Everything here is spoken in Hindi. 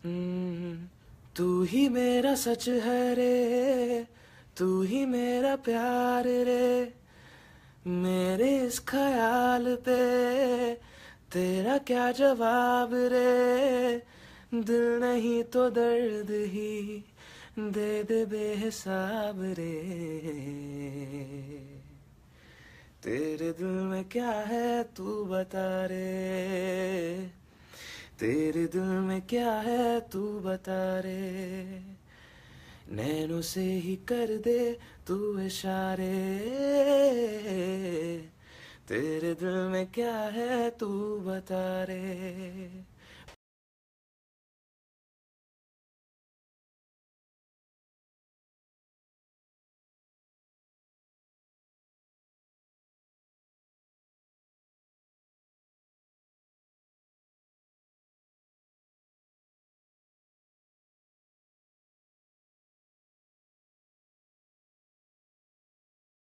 हम्म, तू ही मेरा सच है रे, तू ही मेरा प्यार रे, मेरे इस ख्याल पे तेरा क्या जवाब रे। दिल नहीं तो दर्द ही दे दे बेहिसाब रे। तेरे दिल में क्या है तू बता रे, तेरे दिल में क्या है तू बता रे। नैनों से ही कर दे तू इशारे, तेरे दिल में क्या है तू बता रे।